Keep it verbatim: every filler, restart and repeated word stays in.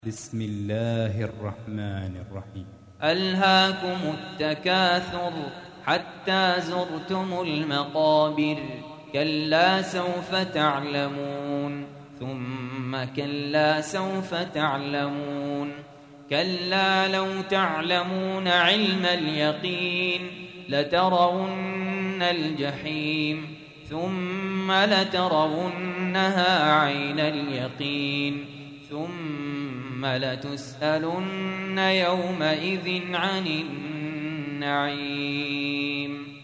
بسم الله الرحمن الرحيم. ألهاكم التكاثر حتى زرتم المقابر، كلا سوف تعلمون ثم كلا سوف تعلمون، كلا لو تعلمون علم اليقين لترون الجحيم ثم لترونها عين اليقين ثم لتسألن يومئذ عن النعيم.